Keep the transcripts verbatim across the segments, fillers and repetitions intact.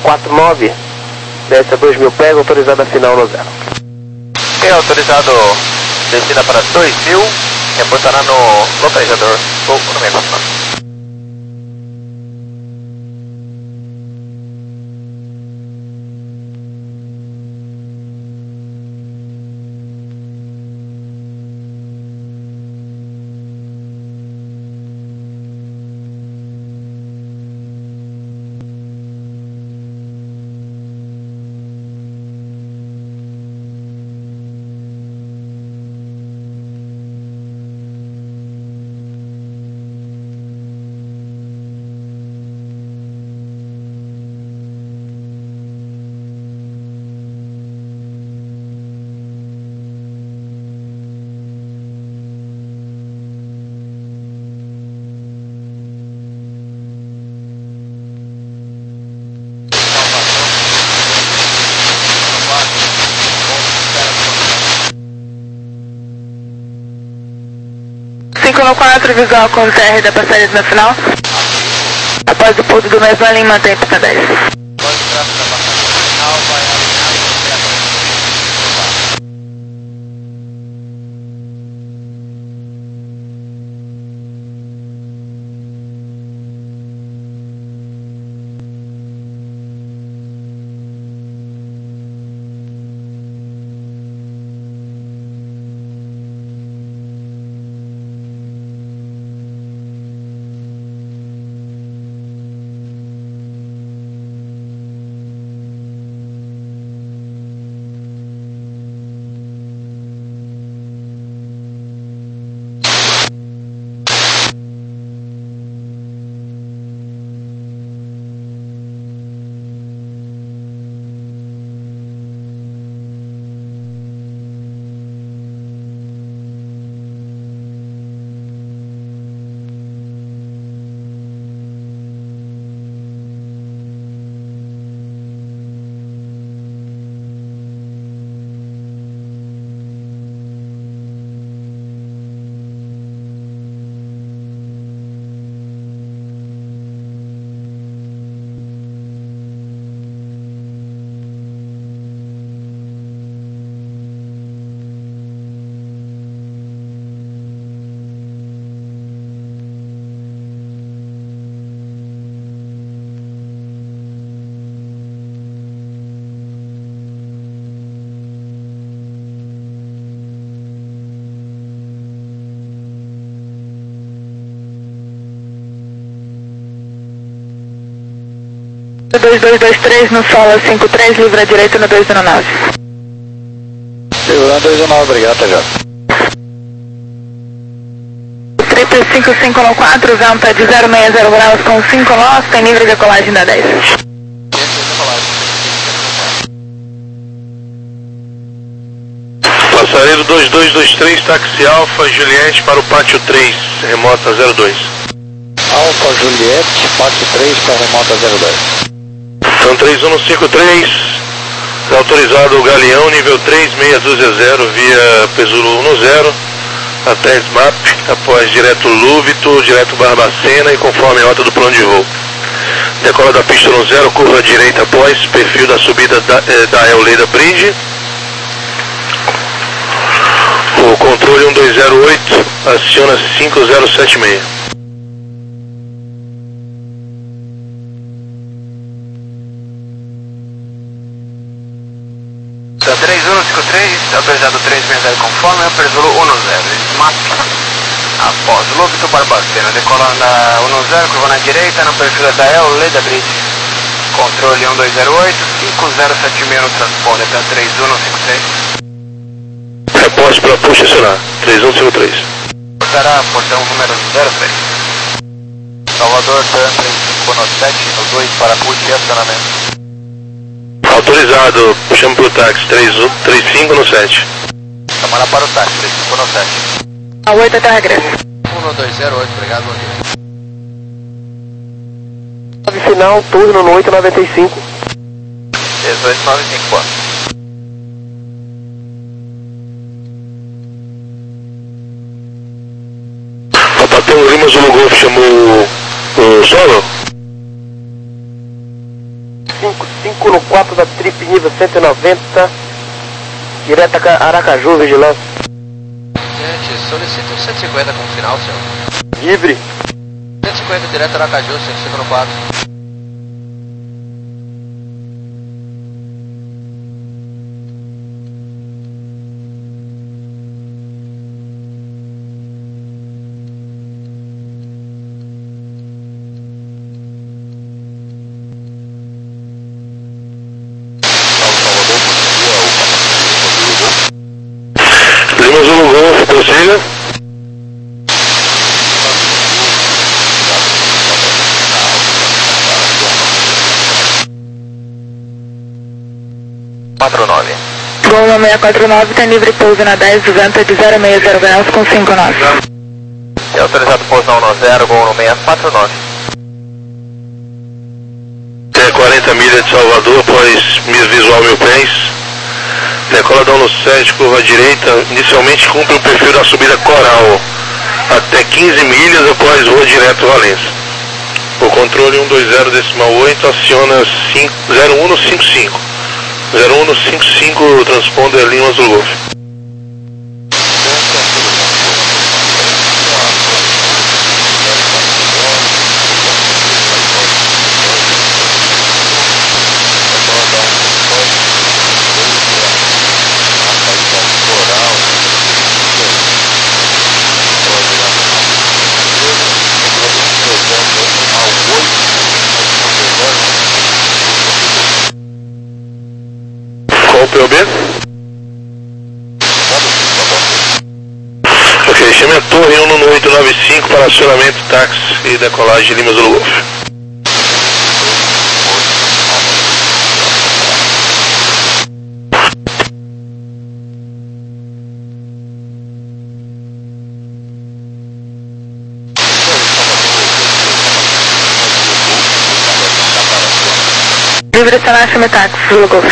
quatro nove, desce a dois mil pega, autorizada final no zero. Ok, autorizado descida para dois mil, reportará no localizador Gol número quatro. cinco no quatro, visual com o T R da passageira na final. Após o pouso do mesmo, a linha mantém pista dez. dois dois dois três no solo cinco três, livre à direita no dois zero nove. Segurando dois zero nove, obrigado, T J. Triple cinco cinco no quatro, venta de zero seis zero graus com cinco nós, tem livre decolagem da dez. Passageiro dois dois dois três, táxi Alfa Juliette para o pátio três, remota zero dois. Alfa Juliette, pátio três para remota zero dois. Então três um cinco três, autorizado o Galeão, nível três, meia dúzia zero, via Pesulo um zero, até S M A P, após direto Lúbito, direto Barbacena e conforme a rota do plano de voo. Decola da pista no zero, curva à direita após, perfil da subida da, eh, da Euleda Bridge. O controle um dois zero oito, aciona cinco zero sete seis. três um cinco três, autorizado três seis zero conforme, Pesulo um zero, S M A P. Após Lúbito Barbacena, decolando a um zero, curva na direita, no perfil da Euleda Bridge. Controle um dois zero oito, cinco zero sete seis no transponder para três um cinco três. Reporte para push acionar, três um cinco três. Portará portão número zero três. Salvador, três cinco no sete, no dois para push e acionamento. Autorizado, chama para o táxi, três cinco no sete. Chamada para o táxi, três cinco no sete. A oito até regresso. um dois zero oito, obrigado, bom dia. Nove final, turno no oito noventa e cinco. dezoito nove cinco quatro. Papatom Lima Zulu Golf chamou o solo? cinco cinco no quatro da Trip, nível cento e noventa, direto a Aracaju, vigilância. Gente, solicito um cento e cinquenta como final, senhor. Livre. cento e cinquenta direto a Aracaju, cento e cinco no quatro. Lima Zulu Golf, prossiga. quatro nove. Gol no seis quatro nove, tem livre pouso na dez, vento de zero seis zero graus com cinco nove. É autorizado pouso na um zero, gol no seis quatro nove. Tem quarenta milhas de Salvador, após visual mil pés. Decola download sete, curva direita, inicialmente cumpre o perfil da subida Coral, até quinze milhas após voo direto Valença. O controle um dois zero decimal oito aciona zero um cinco cinco. zero um cinco cinco, transponder Lima Zulu Golf. Qual o P O B? Ok, chame a torre um no oito nove cinco para acionamento, táxi e decolagem Lima Zulu Golf. Livre Tanasha Metax, Zulu Golf.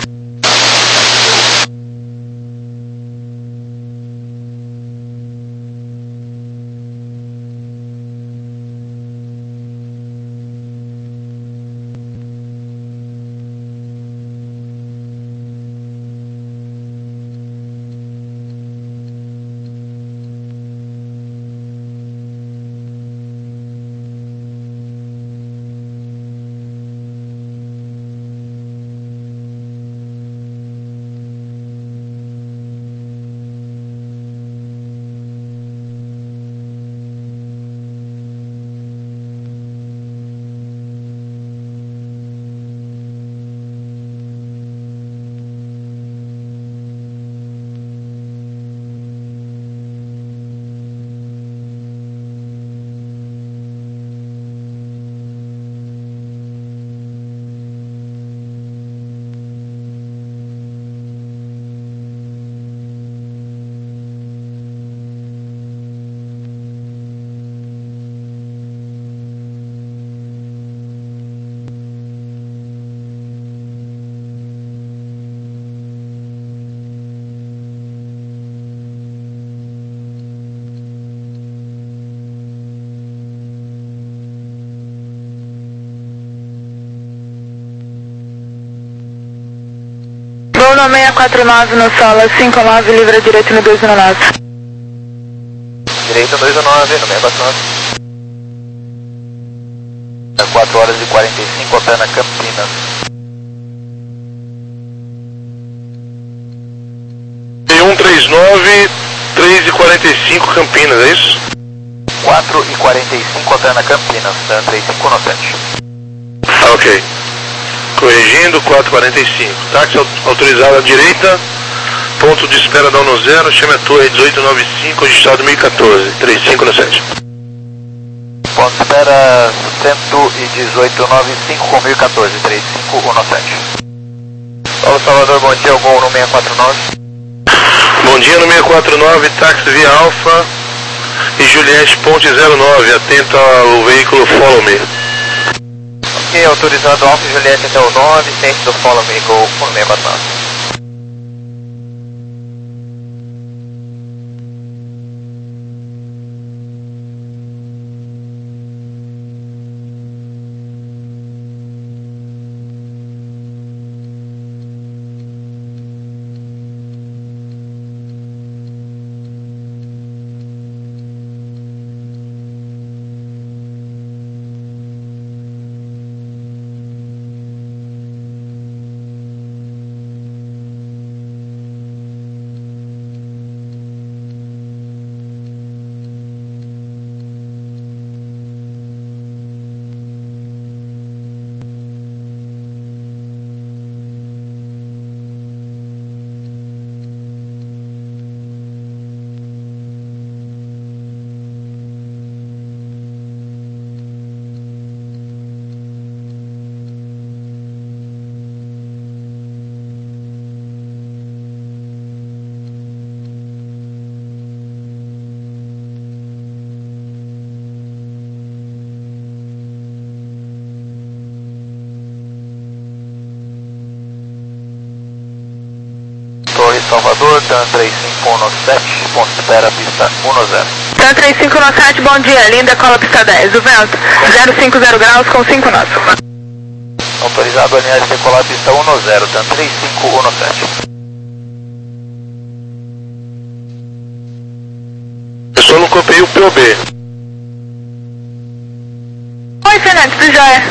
Gol no seis quatro nove no solo, cinco nove, livre direito no dois um nove. Direita dois um nove, no seis quatro nove. quatro horas e quarenta e cinco, a pé na Campinas. um três nove, três e quarenta e cinco Campinas, é isso? quatro e quarenta e cinco, a pé na Campinas, três cinco no sete. Ah, ok. Corrigindo, quatro e quarenta e cinco. Táxi autorizado à direita, ponto de espera da um zero, chame a torre dezoito nove cinco, registrado mil e quatorze, três cinco no sete. Ponto de espera cento e dezoito nove cinco com mil e quatorze, três cinco um sete. Paulo Salvador, bom dia, o gol no seis quatro nove. Bom dia no seis quatro nove, táxi via Alfa e Juliette Ponte zero nove, atento ao veículo Follow Me. Ok, autorizado Alfa e Juliette até o nove, ciente do Follow Me, gol no seis quatro nove. Salvador, TAM três cinco um sete, ponto espera, pista um zero. TAM três cinco um sete, bom dia, linda, cola pista dez, o vento, zero cinquenta graus com cinco nós. Autorizado a linha de decolar pista um zero, TAM três cinco um sete. Eu só não copiei o P O B. Oi, Fernandes, tudo jóia?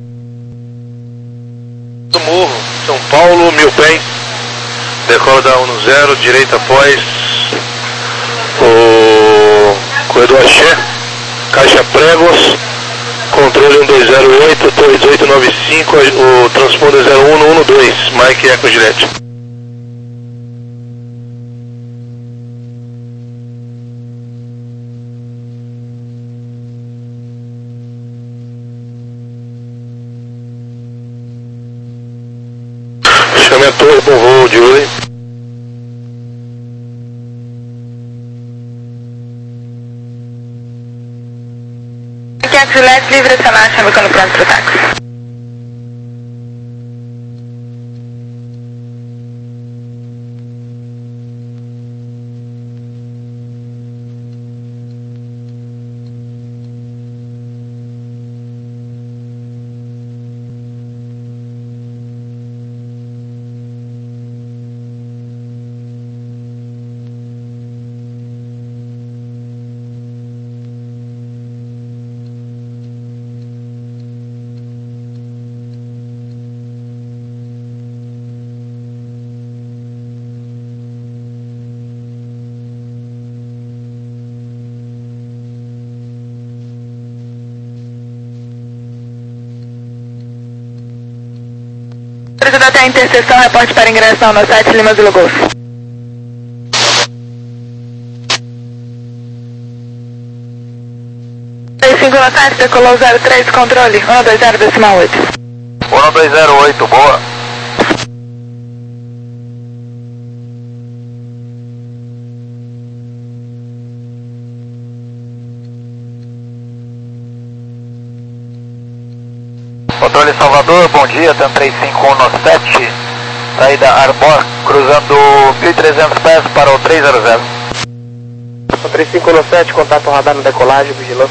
Do Morro, São Paulo, mil pés. Decola da um zero, direita após o corredor Axé, caixa pregos, controle um dois zero oito, torre dezoito nove cinco, o transponder zero um um dois, Mike Eco Juliette. Chame a torre, bom voo, Julie. Aqui é a Juliette, livre acionar, chama quando pronto pro táxi. Autorizado até a interseção, reporte para ingressão no site Lima Zulu Golf. três cinco um sete, decolou zero três, controle, um dois zero decimal oito. um dois zero oito, boa. Controle Salvador, bom dia, TAM três cinco um sete, saída Arbor, cruzando mil e trezentos pés para o três zero zero. três cinco um sete, contato radar na decolagem, vigilância.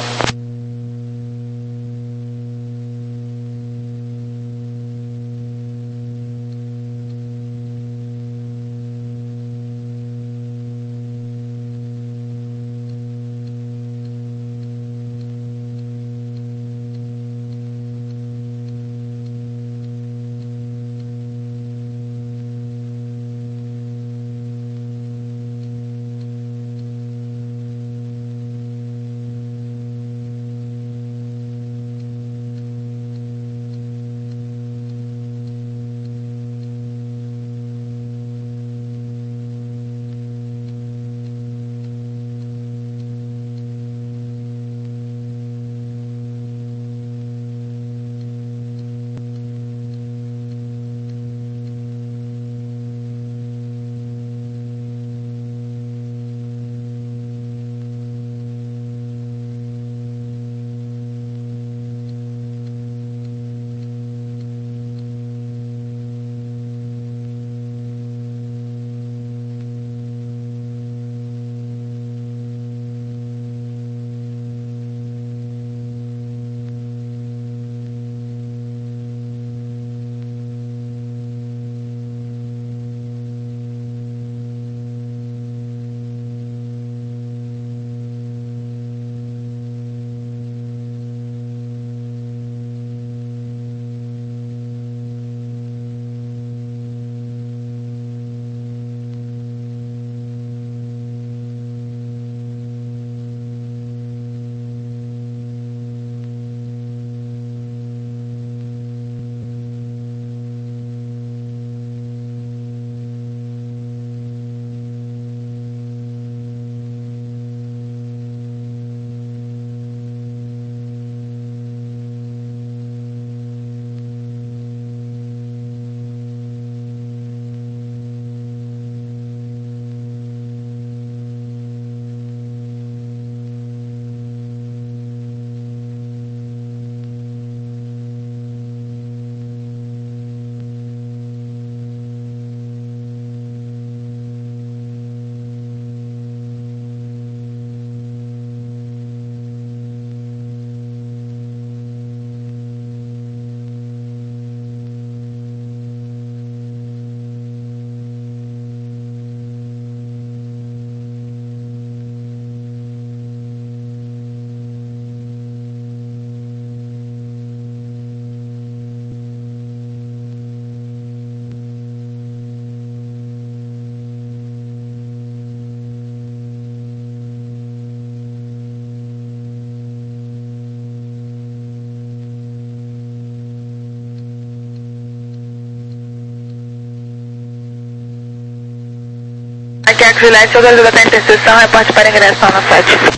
Aqui é a Juliette, organiza da interseção, reporte para ingressão na sete.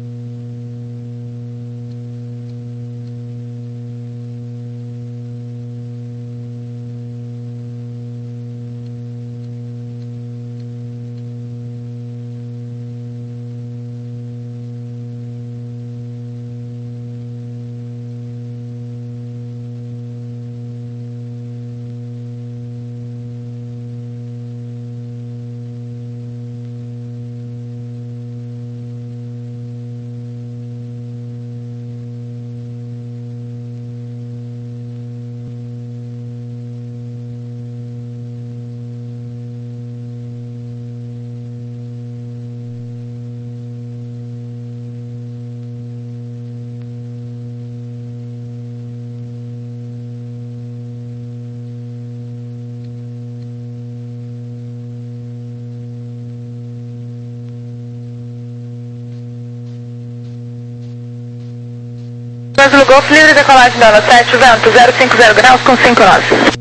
Brasil Golf, livre decolagem da sete, vento zero cinco zero graus com cinco nós.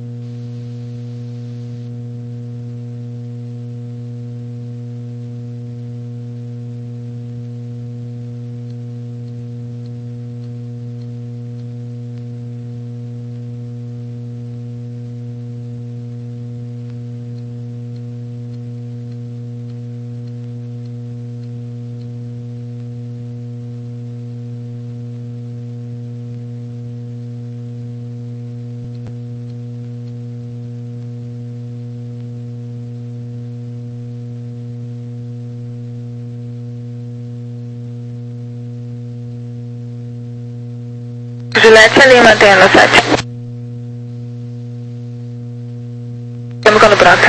Juliette ali, mantendo a sete. Estamos quando pronto.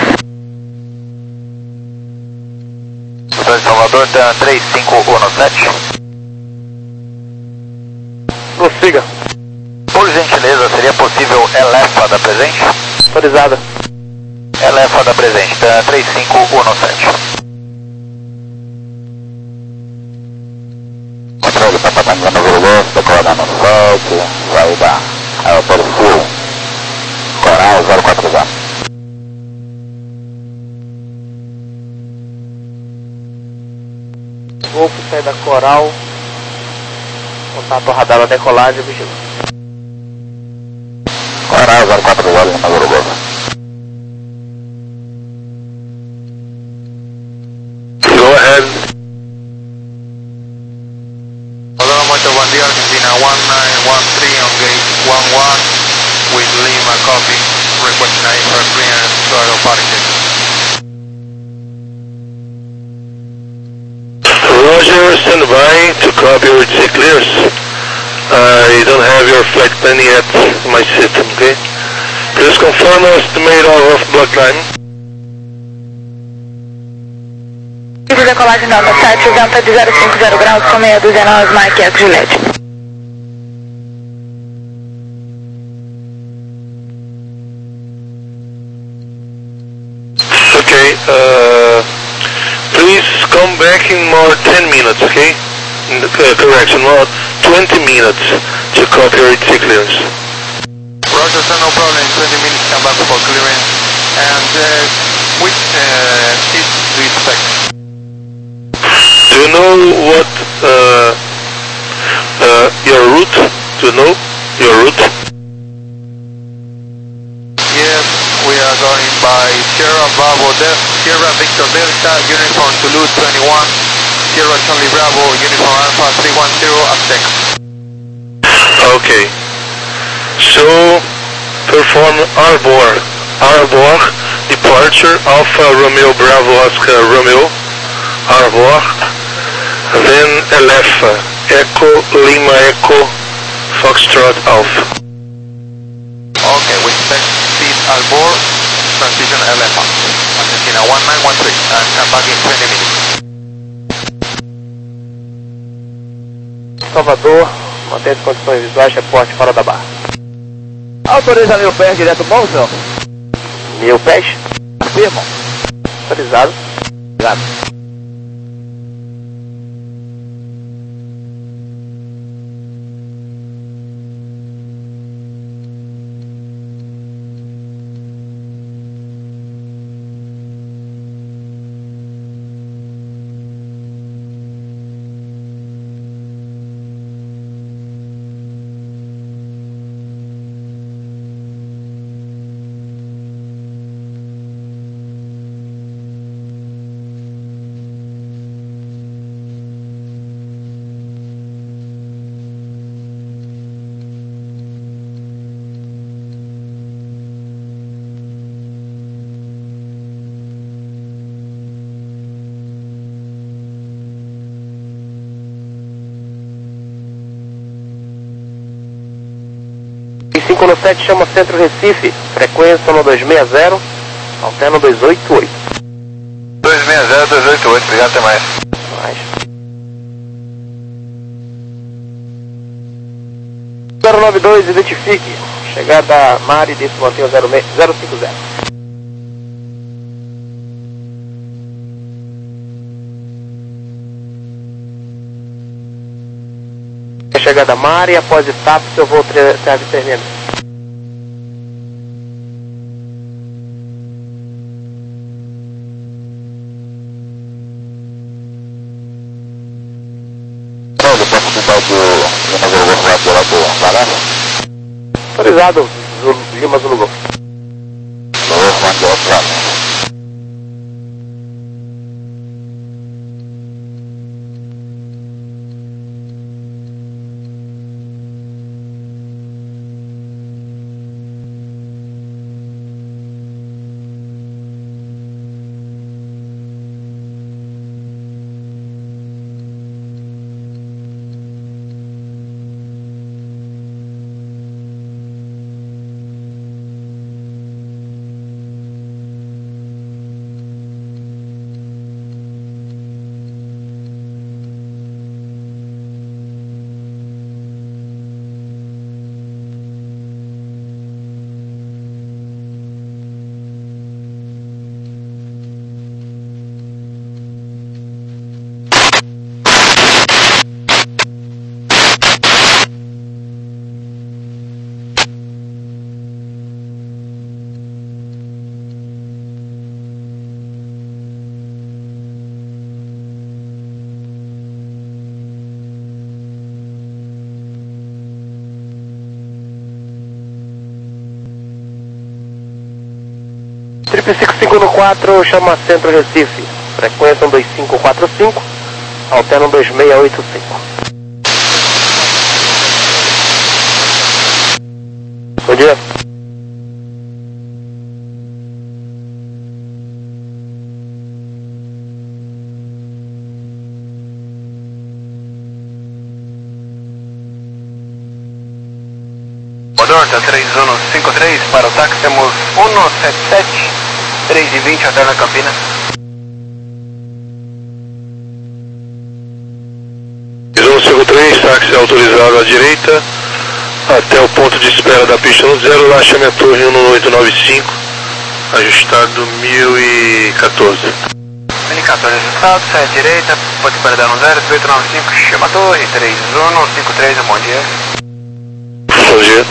Doutor Salvador, tá três cinco um sete. Prossiga. Por gentileza, seria possível Elefa da presente? Autorizada. Elefa da presente, tá três cinco um sete. Controle, tá patangando Virgulho, decola no sete, vai dar aeroporto Sul, Coral zero quatro zero. Golfo, sai da Coral. Contato radar da decolagem, vigilante. Coral zero quatro zero, Lima Virgulho. Go ahead. Hola, Mocho, buen día, Argentina one nine one three on gate one one with Lima copy, requesting a infrared clearance to aeroparking. Roger, stand by to copy your clears. I don't have your flight plan yet in my system, okay? Please confirm estimate of block time. Livre decolagem da sete, vento de zero cinco zero graus com meia dúzia nós, Mike X Juliette. Okay, uh, please come back in more ten minutes, okay? Uh, correction, more twenty minutes to copy your clearance. Roger, sir, no problem, in twenty minutes come back for clearance. And uh, which uh, seat do you expect? Do you know what, uh, uh, your route? Do you know your route? Yes, we are going by Sierra Bravo, De Sierra Victor Delta, Uniform Toulouse twenty-one, Sierra Charlie Bravo, Uniform Alpha three one zero, Aztec. Okay. So, perform Arbor, Arbor, departure, Alpha Romeo Bravo Oscar Romeo, Arbor, then Elefa, Echo Lima Echo, Foxtrot Alpha. Okay, we expect seat Albor, transition Elefa, Argentina one nine one three, and come back in twenty minutes. Salvador, mantém as condições visuais, reporte fora da barra. Autoriza mil pés direto bom, senhor? Mil pés? Afirmo. Autorizado. Obrigado. cinco no sete, chama Centro Recife, frequência no dois seis zero, alterno dois oito oito. dois seis zero, dois oito oito, obrigado, até mais. Mais. zero nove dois, identifique. Chegada Mari, desse mantenha zero cinco zero. Chegada Mari, após etapa, seu voo serve termina. Autorizado, Lima Zulu Golf. Triple cinco cinco no quatro, chama Centro Recife, frequência dois cinco quatro cinco, alterno dois seis oito cinco. Bom dia. Delta três um cinco três, para o táxi temos um sete sete, três e vinte, alterna Campinas. três um cinco três, táxi autorizado à direita, até o ponto de espera da pista no zero, lá chame a torre um oito nove cinco, ajustado mil e quatorze. mil e quatorze ajustado, sai à direita, ponto de espera da no zero, oito nove cinco, chama a torre, três um cinco três, bom dia. Bom dia.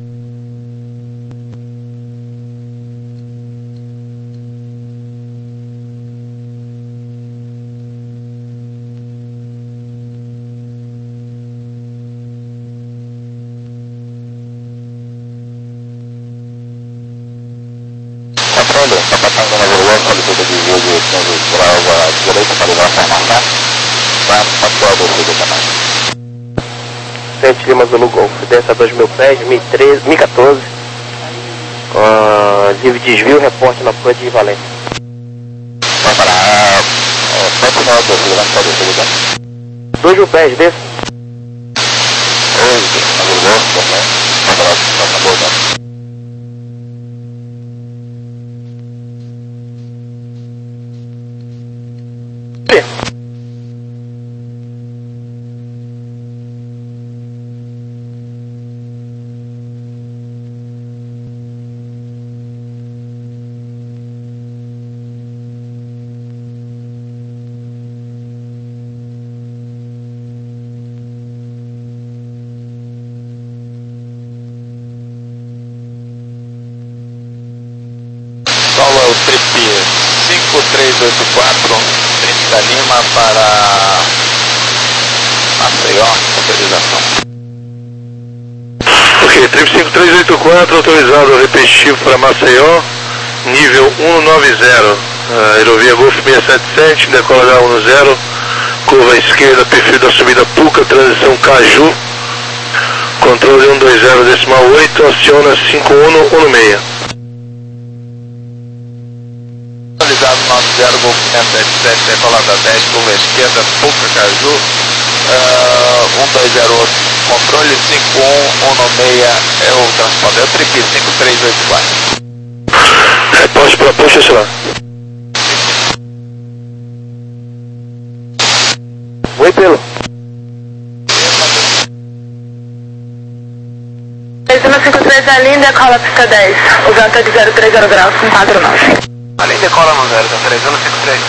Está passando na Verônica, solicita de voo de quinze graus à direita para ligar a formação. Vai para a descida também. Centro Lima Zulu Golf, desce a dois mil pés, mil e quatorze. Uh, livre desvio, reporte na ponte de Valência. Vai para... Pode não, descida, pode descida. dois mil pés, desce. Oi, na Zulu Golf também. Vai para a boa. O trip cinco três oito quatro, trip da Lima para Maceió, autorização. Ok, trip cinco três oito quatro, autorizado repetitivo para Maceió, nível um nove zero, uh, aerovia Golf seis sete sete, decola da um zero, curva à esquerda, perfil da subida Puca, transição Caju, controle um dois zero decimal oito, aciona cinco um um seis. Autorizado nove zero, Golf seis sete sete, decola da dez, curva à esquerda, Puca, Caju, uh, um dois zero oito. controle cinco um um nove seis é o transponder, é o Tripi cinco três oito quatro. Reposte para puxa, sei lá. Oi, pelo. três um cinco três é linda, decola pista dez. O vento é de zero três zero graus, com quatro nove. A linha decola no zero, tá três um cinco três.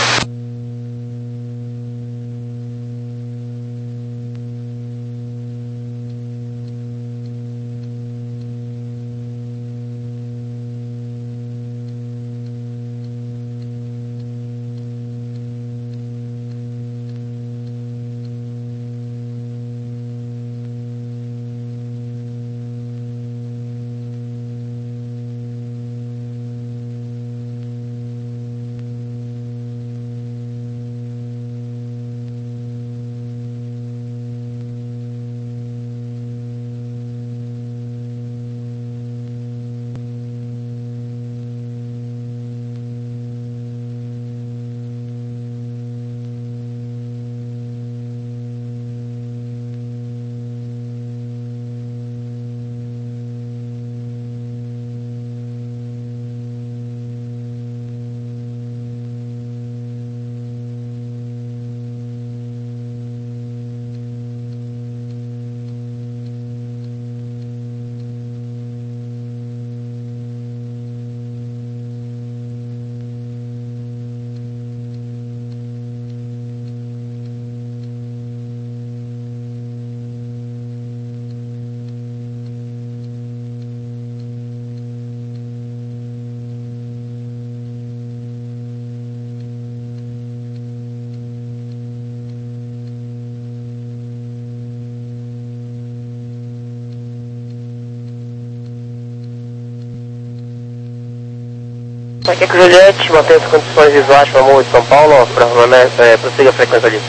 Aqui é que o Juliette mantém as condições visuais para Morro de São Paulo, é, prossiga a frequência ali.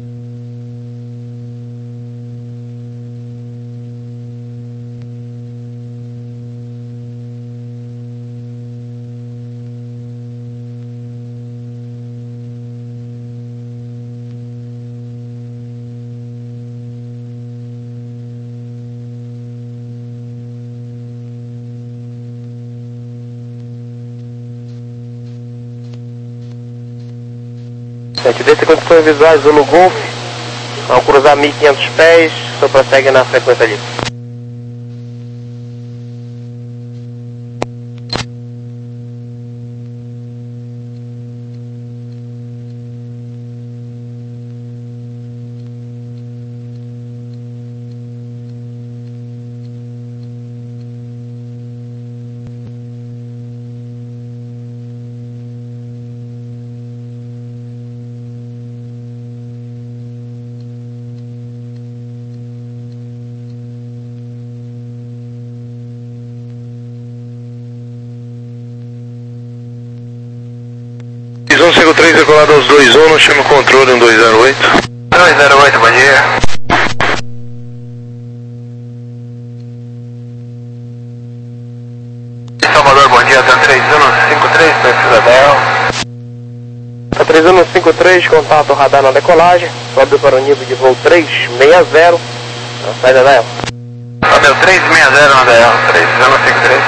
Gente, desse condições visuais, Zulu Golf, ao cruzar mil e quinhentos pés, só prossegue na frequência ali. um cinco três decolado aos dois um, chama o controle um dois zero oito. dois zero oito, bom dia. Salvador, bom dia, tá três um cinco três, perfil da três um cinco três, contato radar na decolagem, sobe para o nível de voo três seis zero, na saída da E L. Sobe três seis zero na D L, três um cinco três.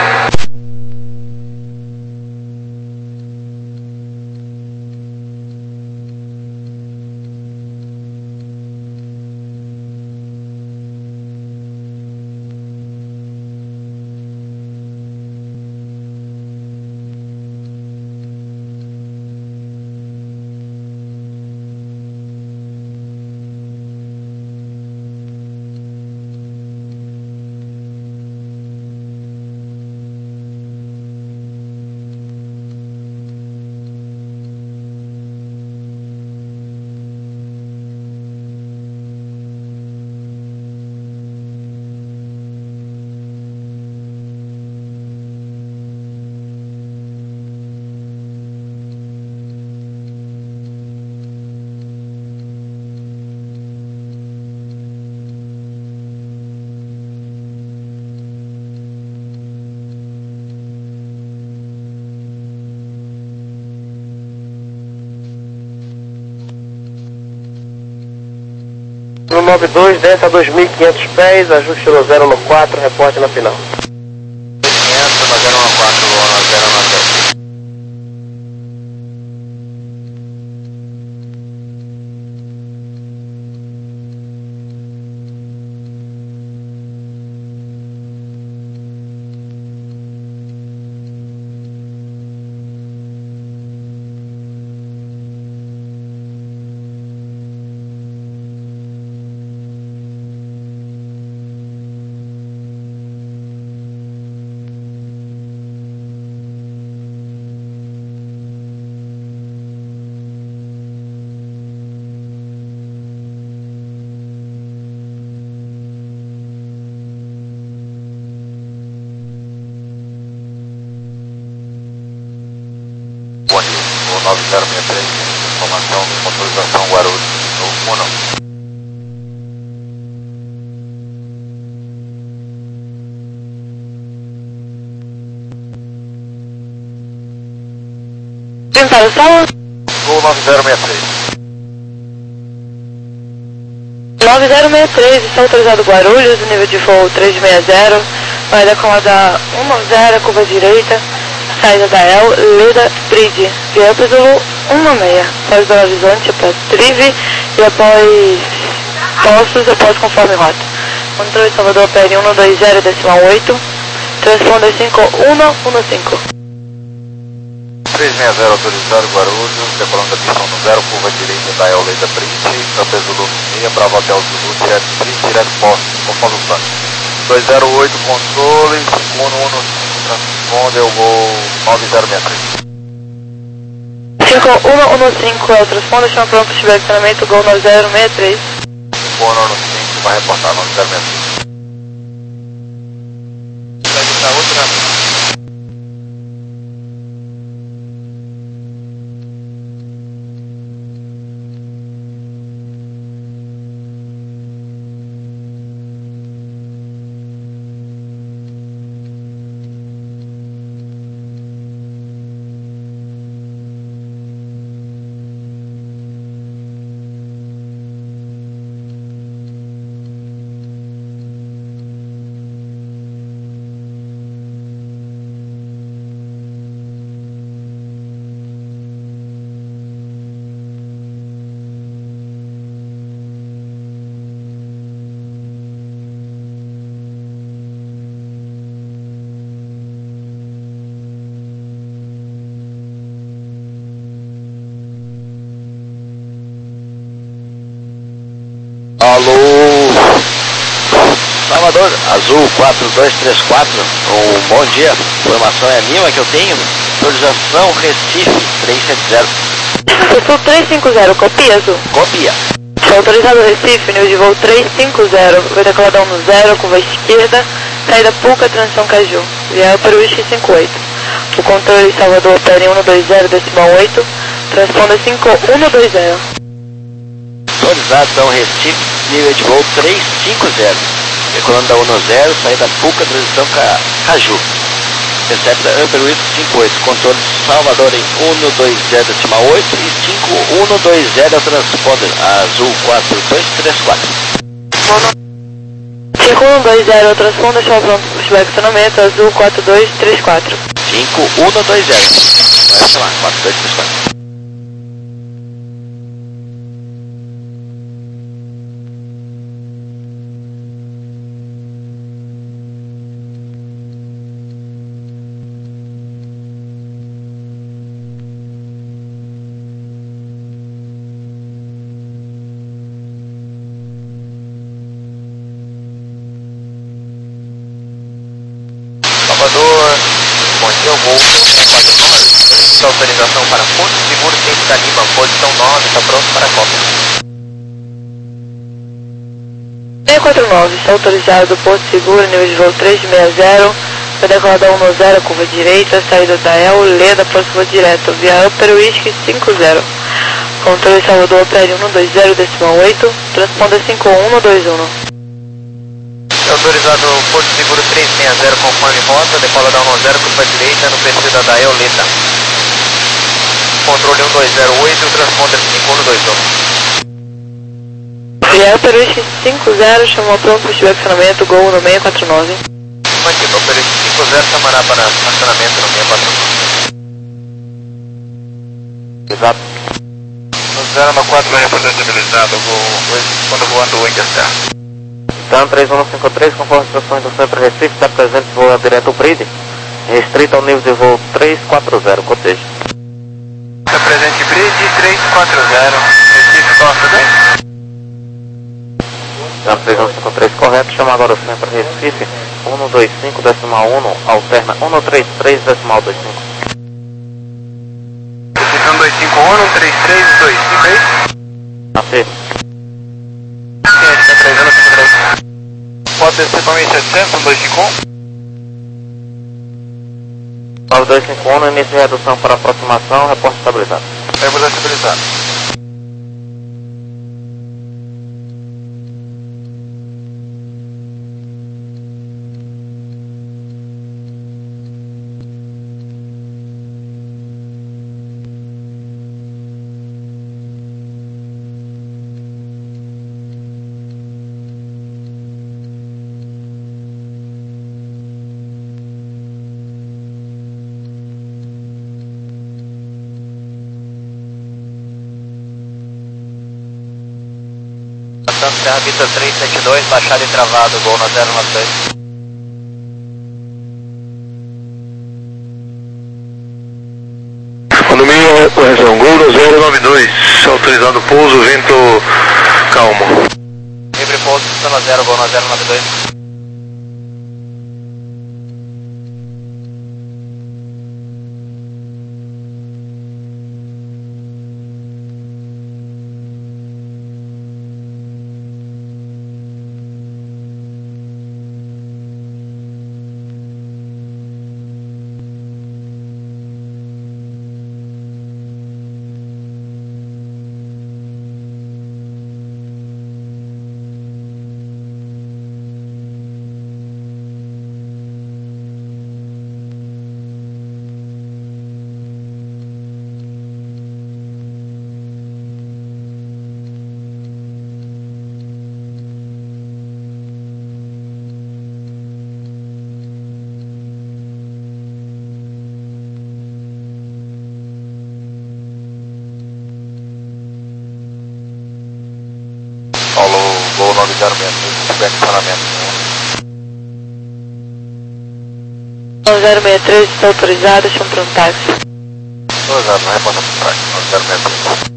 nove dois, desce a dois mil e quinhentos pés, ajuste no zero no quatro, reporte na final. quinhentos, no zero no quatro, no zero no dez. O nove zero seis três, informação de motorização Guarulhos no um não. Para o solo? O nove zero seis três. nove zero seis três, está autorizado Guarulhos, nível de voo trezentos e sessenta, vai decolar da cento e noventa, curva direita, saída da El, Leda, Bridge, via Zulu dezesseis, após Belo Horizonte, após Trive e após Poços, após conforme rota. Controle Salvador P R um dois zero, decimal oito, transponder cinco um um cinco. trezentos e sessenta autorizado Guarulhos, decolando da pista um zero, curva direita da El, Leda, Bridge, Campo Zulu seis, Bravo Hotel Zulu, direto Bridge, direto Poços, conforme o plano. dois zero oito, controle, cinco um um cinco, transponder o voo nove zero seis três. cinco um um cinco é o transponder, chama pronto, estiver treinamento, Gol nove zero seis três. cinco um um cinco, vai reportar nove zero seis três. Vai editar outra. Alô, Salvador, Azul quatro dois três quatro, um bom dia, informação é a minha que eu tenho, autorização Recife três sete zero. Sul três cinco zero, copia Azul. Copia. Foi autorizado Recife, nível de voo trezentos e cinquenta, vai decolar da um zero, curva esquerda, saída Puca, transição Caju, via para o Whisky cinco oito. O controle Salvador P R um dois zero, decimal oito, transponder cinco um dois zero. Autorização Recife, nível de voo trezentos e cinquenta, decolando da um zero, saída Puca, transição Caju. Recebe Amper Whisky cinco oito, controle Salvador em um dois zero, decimal oito e cinco um dois zero, transponder Azul quatro dois três quatro. cinco um dois zero, transponder, chama pronto, pushback estacionamento, Azul quatro dois três quatro. cinco um dois zero, vai chamar, quatro dois três quatro. Salvador, bom dia, eu vou quatro nove, solicita autorização para Porto Seguro, Centro da Lima, posição nove, está pronto para a cópia. seis quatro nove, está autorizado Porto Seguro, nível de voo trezentos e sessenta, vai decolar da um zero, curva direita, saída da El, Leda, próxima direto, via Upper Whisky cinco zero. Controle Salvador P R um dois zero, decimal oito, transponder cinco um dois um. Autorizado Porto Seguro trezentos e sessenta, conforme rota, decola da um zero, curva direita, no perfil da Dael Leda. Controle um dois zero oito, transponder cinco um dois um. Via Operation cinco zero, chamou pronto para estiver acionamento, Gol no seis quatro nove. Mantido, Operation cinco zero, chamará para acionamento no seis quatro nove. Exato. No zero no quatro vai reportar estabilizado, quando voando o Intercept. Então, três um cinco três, conforme as instruções do Centro Recife, está presente voa direto ao Bride, restrito ao nível de voo três quatro zero, cotejo. Está presente Bride três quatro zero, Recife, Costa bem? Então, três um cinco três, correto, chama agora o Centro Recife, um dois cinco decimal um, alterna um três três decimal dois cinco. Recife um dois cinco um, um três três dois cinco, é isso? Afirma. Sim, está três um cinco três. Pode descer para mim setecentos, um dois cinco um. nove dois cinco um, no início de redução para aproximação, reporte estabilizado. Reportar estabilizado. Santos Terra Vista três sete dois, baixado e travado, Gol na zero nove dois. Condomínio, correção, Gol no zero nove dois, autorizado pouso, vento calmo. Livre pouso, pista zero, Gol na zero nove dois. Paulo, Gol nove zero seis, estiver em funcionamento. nove zero seis três, está autorizado, chama para um táxi. Autorizado, não reporta para trás, nove zero seis três.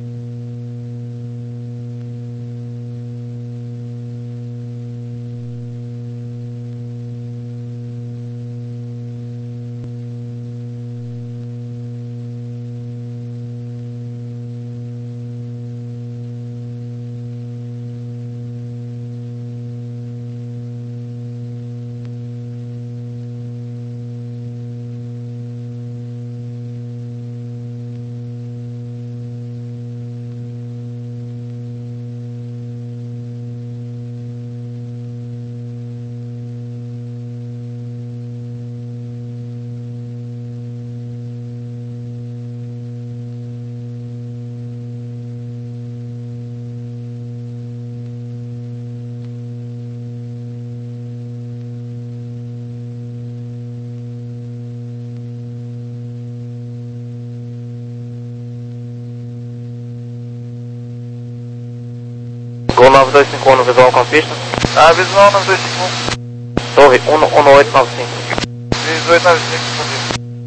Gol nove dois cinco um no visual com pista. Ah, visual nove dois cinco um. Torre um oito nove cinco. três oito nove cinco, positivo.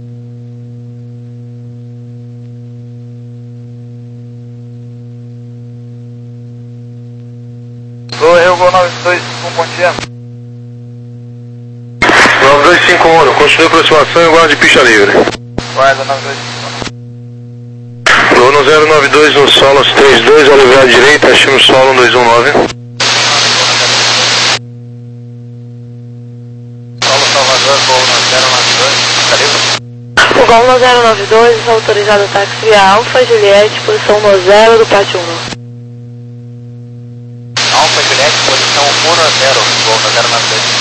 Torre, Gol nove dois cinco um, pontinho. nove dois cinco um, continua a aproximação e guarde pista livre. Guarda nove dois cinco um. Gol no zero nove dois no solo três dois, ao livrar à direita, achamos solo um dois um nove. Paulo Salvador, Gol na zero nove dois, tá livre? O Gol no zero nove dois, está autorizado o táxi via Alfa Juliette, posição no zero do pátio um. Alfa Juliette, posição um a zero, Gol na zero nove dois.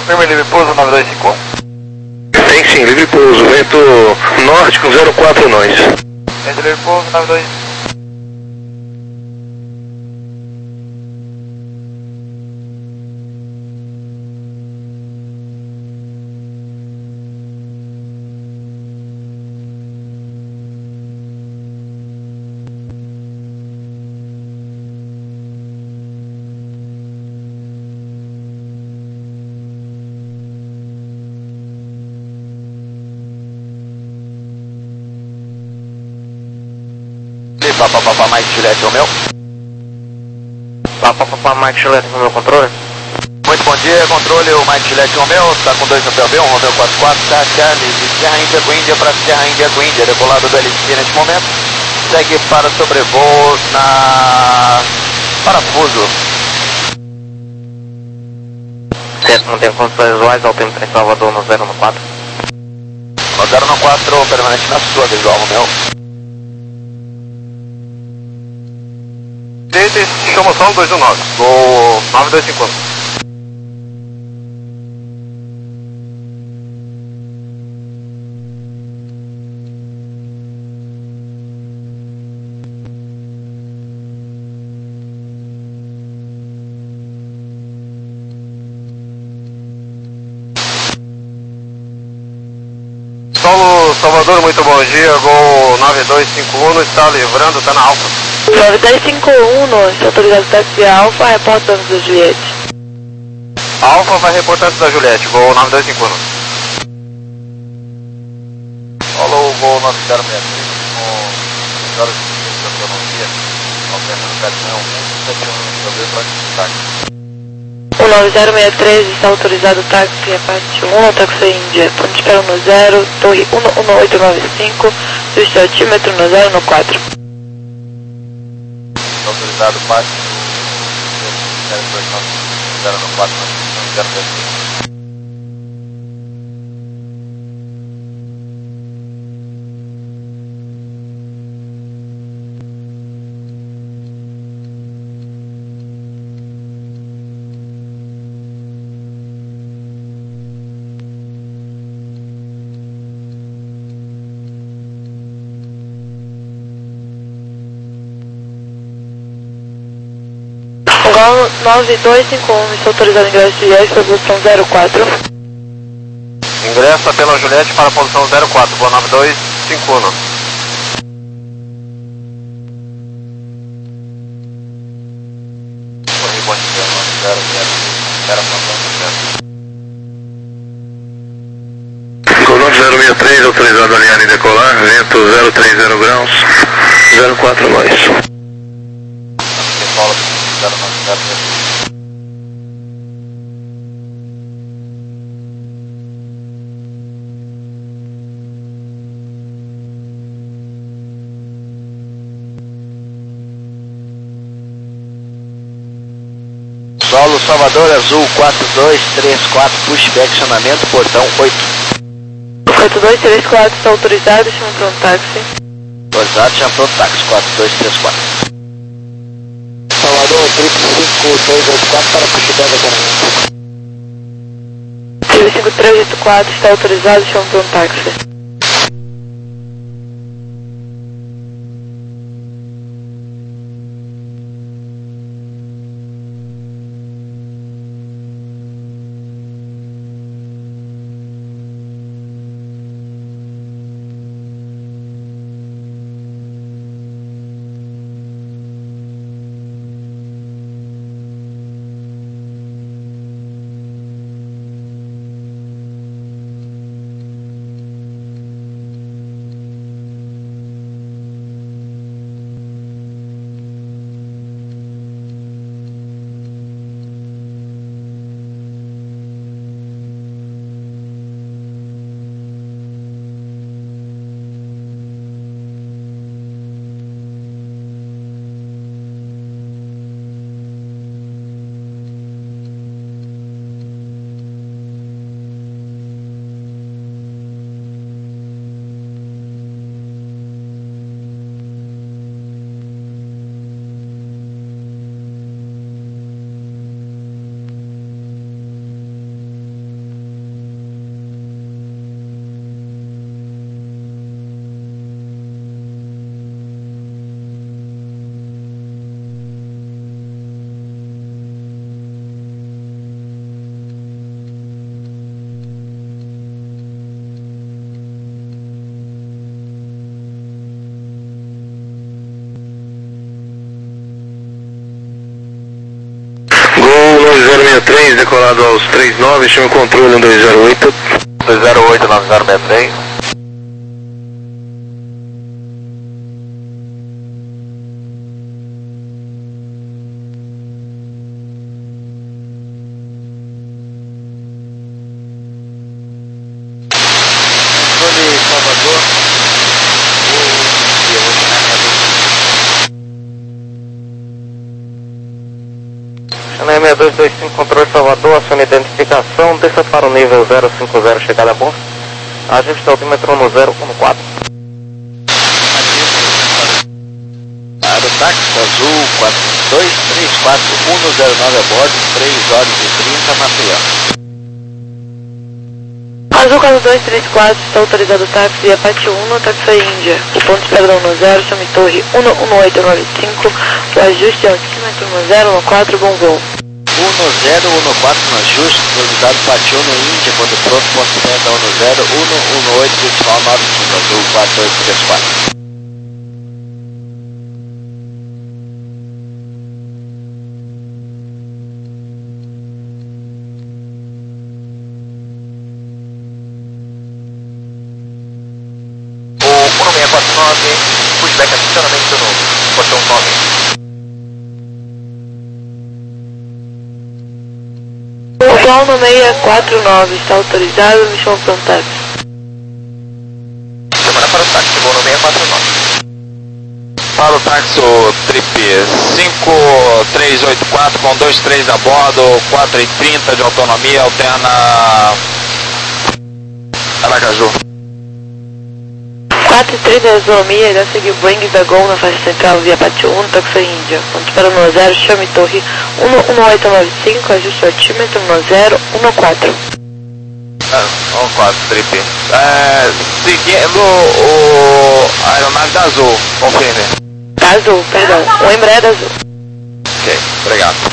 Confirma livre pouso nove dois cinco um. Tem sim, livre pouso, vento norte com zero quatro nós. Vento livre pouso nove dois. Papa, Papa, Mike Juliette, Romeu. Papa, Papa, Mike Juliette, Romeu, controle. Muito bom dia, controle, o Mike Juliette, Romeu, está com dois no P O B, um Romeu quatro quatro, tá, Charlie, de Serra Índia com Índia para Serra Índia com Índia, decolado do L C neste momento, segue para sobrevoo na parafuso. Centro mantém condições visuais, alto trem Salvador no zero no quatro. No zero no quatro, permanente na sua visual, Romeu. Direita, chamoção dois um nove, voo nove dois cinco um. Solo Salvador, muito bom dia, Gol nove dois cinco um, está livrando, está na Alfa. nove dois cinco um, está autorizado táxi Alfa, reporta danos da Juliette. Alfa vai reportando da Juliette, Gol nove dois cinco um. Falou, Gol nove zero seis três, com horas de autonomia, alternando caminhão um sete um, sobre o táxi. O nove zero seis três está autorizado táxi a parte um, táxi Índia, ponto de espera no zero, torre um um oito nove cinco, do altímetro no zero no quatro. Autorizado parte do zero no quatro, zero dois cinco. Gol nove dois cinco um, está autorizado ingresso de Juliette para a posição zero quatro. Ingressa pela Juliette para a posição zero quatro, Gol nove dois cinco um. Gol nove zero seis três, autorizado a alinhar e decolar, vento zero três zero graus, zero quatro nós. Solo Salvador Azul quatro dois três quatro, pushback, acionamento, portão oito. quatro dois três quatro está autorizado, chama para um táxi. Autorizado, chama para um táxi, quatro dois três quatro. Salvador, triplo cinco dois oito quatro para pushback, acionamento. triplo cinco três oito quatro está autorizado, chama para um táxi. dois zero seis três, decolado aos trinta e nove, chama o controle um dois zero oito. dois zero oito nove zero seis três. Controle Salvador. Eu vou chamar Channel seis dois dois cinco, controle Salvador, aciona identificação, desça para o nível zero cinco zero, chegada a bom. Ajuste altímetro no zero um quatro. Aerotáxi azul quatro dois três quatro um zero nove a bordo, três horas e trinta, Maceió. Azul quatro dois três quatro, está autorizado o táxi via Pátio um, táxi Índia. O ponto de espera no zero, chame torre um um oito nove cinco, o ajuste é altímetro no zero um quatro, bom voo. um zero um quatro no ajuste, autorizado Pátio um Índia, quando pronto, ponto de espera um zero um um oito, decimal nove cinco, azul quatro dois três quatro. Pushback acionamento novo, botão nove. O voo no seis quatro nove está autorizado, me chama para um táxi. Semana para o táxi, voo no seis quatro nove. Para o táxi Trip cinco três oito quatro com dois três a bordo, quatro e trinta de autonomia, alterna Aracaju. quatro e trinta de autonomia, irá seguir o Boeing da Gol na faixa central via Pátio um, táxi Índia. Ponto de espera no zero, chame torre um um oito nove cinco, ajuste altímetro no zero um quatro. um quatro, Trip. É, seguindo o a aeronave da Azul, confirme. Da Azul, perdão, o Embraer da Azul. Ok, obrigado.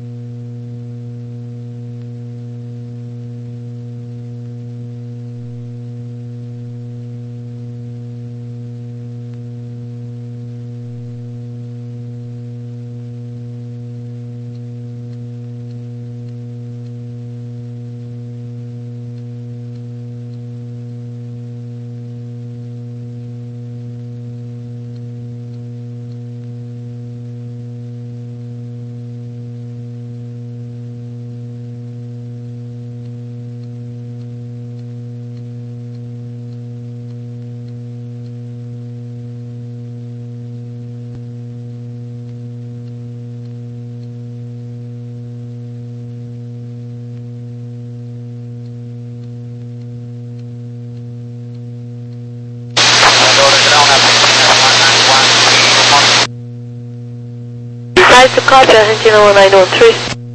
Nice to copy, Argentina one nine one three.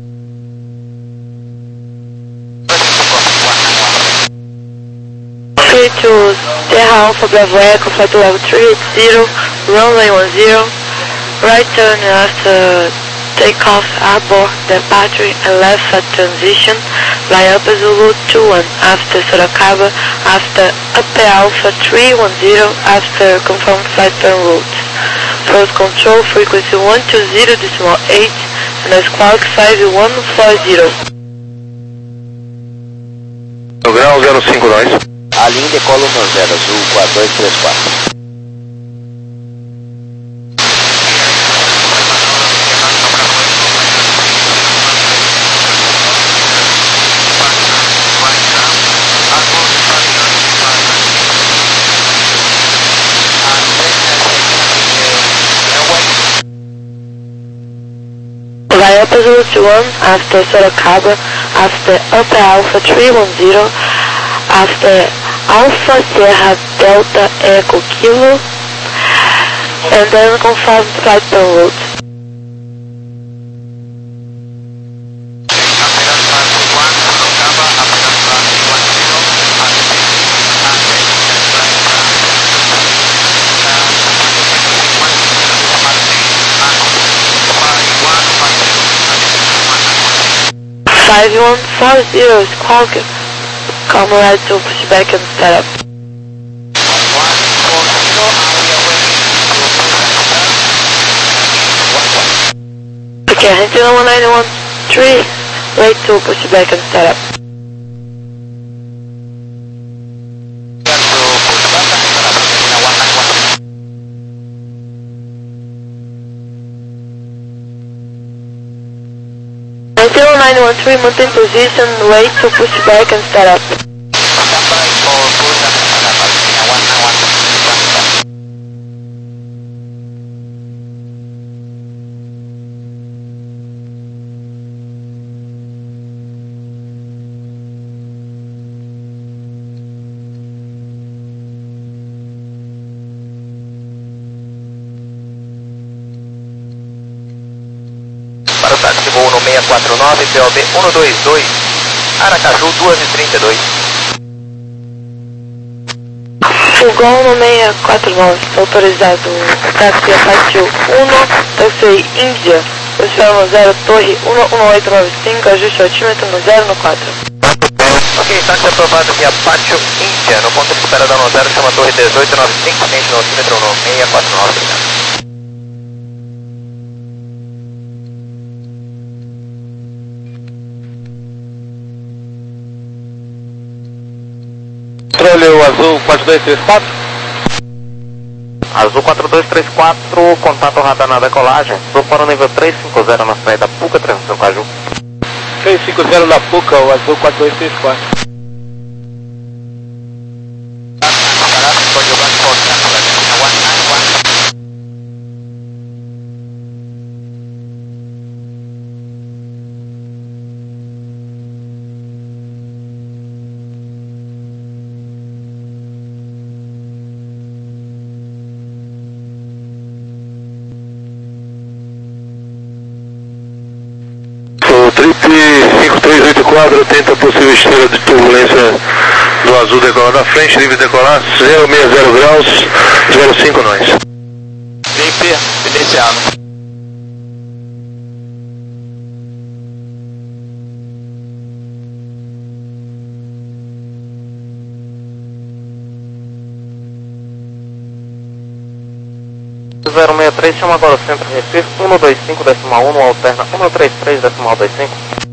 Three to Sierra Alpha Bravo Echo, flight level three eight zero, runway one zero, right turn after takeoff, abort, departure, and left at transition, fly Upper Zulu two one after Sorocaba, after Upper Alpha three one zero, after confirmed flight plan route. First control frequency one two zero decimal eight, and as Squawk five one four zero. No grau zero cinco dois. A linha decola um zero, azul quatro dois três quatro. Fly Upper Zulu two one after Sorocaba, after Upper Alpha three one zero, after Alpha Sierra Delta Echo Kilo, and then confirm flight plan route. five one four zero Squawk, comrade to push back and start up. Okay, Argentina one nine one three, Wait to push back and start up. Until nine one three, maintain position, wait to push back and start up. Para o táxi voo no seis quatro nove, P O B um dois dois, Aracaju duas e trinta e dois. Fogão no seis quatro nove, está autorizado. Táxi Apache um, táxi Índia, posição zero, torre um um oito nove cinco, ajuste altímetro no zero no quatro. Ok, táxi aprovado via Apache Índia, no ponto de espera da um zero, chama torre dezoito nove cinco, sente no altímetro no seis quatro nove, obrigado. Controle azul quatro dois três quatro. Azul quatro dois três quatro, contato radar na decolagem. Sou para o nível três cinco zero na saída Puca, transmissão Caju. três cinco zero na Puca, o azul quatro dois três quatro. Trip cinco três oito quatro, tenta possível esteira de turbulência do azul decolar na frente, livre decolar, zero seis zero graus, zero cinco nós. Trip iniciado. zero seis três, chama agora o centro Recife, um dois cinco decimal um, alterna um três três decimal vinte e cinco.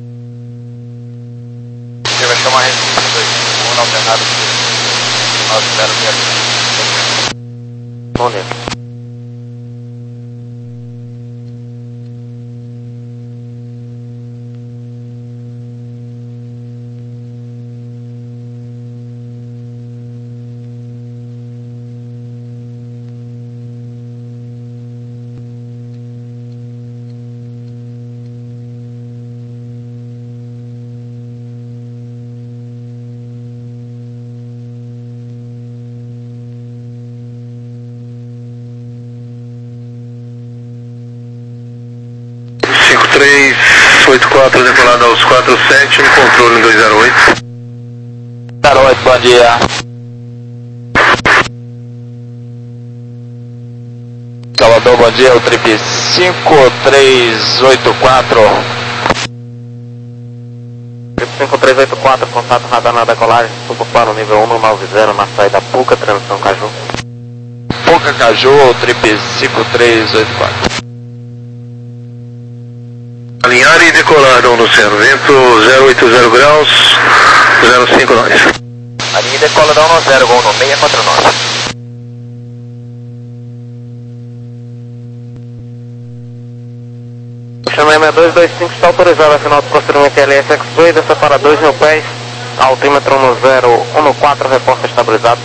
Você vai chamar Recife dois cinco um, alternado nove zero zero. Bom dia. cinco três oito quatro, decolado aos quatro sete, no controle dois zero oito. zero oito, bom dia. Salvador, bom dia, o trip cinco três oito quatro. Trip cinco três oito quatro, contato radar na decolagem, subo para o nível um nove zero na saída Puca, transmissão Caju. Puca Caju, trip cinco três oito quatro. Alinhar e decolar, não Luciano, vento zero oito zero graus, zero cinco nós. Alinha e decola da um zero, voo no seis quatro nove. Chama M dois dois cinco, está autorizado a final do procedimento L S X-Way, desça para dois mil pés, altímetro no zero um quatro, reporta estabilizado.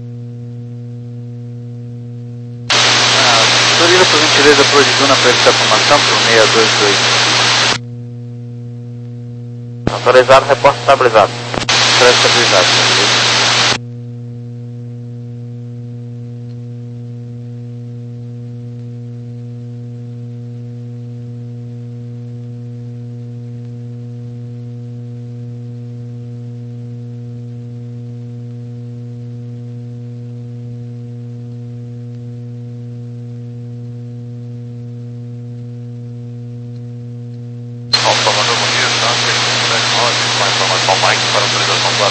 Autoriza por gentileza prosseguindo na frente da formação para o seis dois dois. Autorizado, reporte estabilizado. Será estabilizado, beleza? Salvador, bom dia, tá? três cinco sete nove, com a informação Mike para autorização do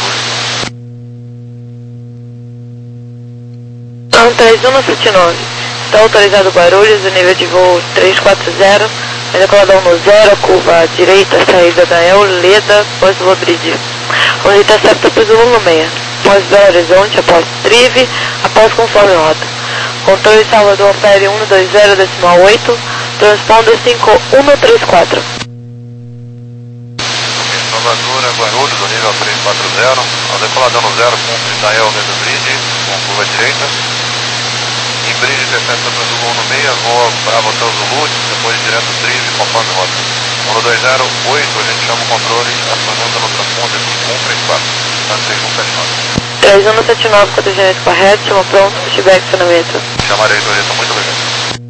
Guarulhos. Então, três um sete nove, está autorizado Guarulhos, o nível de voo três quatro zero, Vai decolar da um zero, curva à direita, saída da El, Leda, pós-Lua Bridge. Onde intercepta Pesouro seis. Após Belo Horizonte, após Trive, após conforme rota. Controle Salvador, Opere um dois zero, decimal oito, transponder cinco um três quatro. Salvador, Guarulhos, do nível três quatro zero, ao decolar da um zero, cumpre Itael, Leda Bridge, com curva direita. Em Bridge, intercepta Pesouro um seis, voa Bravo Hotel Zulu, depois direto Trive, conforme rota. um dois zero oito, a gente chama o controle, acionando no transponder cinco um três quatro, tá três um sete nove. três um sete nove, contingente correto, chama pronto, feedback, acionamento. Chamarei, Toreta, muito obrigado.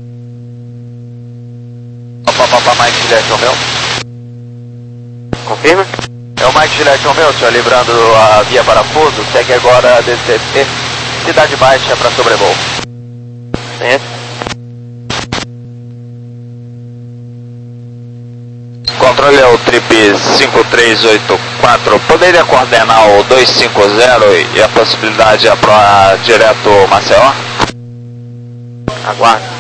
Papapá, Mike Gillette, é o meu? Confirma? É o Mike Gillette, é o meu, senhor, livrando a via Parafuso, segue agora a D C P, Cidade Baixa para sobrevoo. Certo. Controle é o trip cinco três oito quatro, poderia coordenar o dois cinco zero e a possibilidade é para direto Maceió? Aguarde.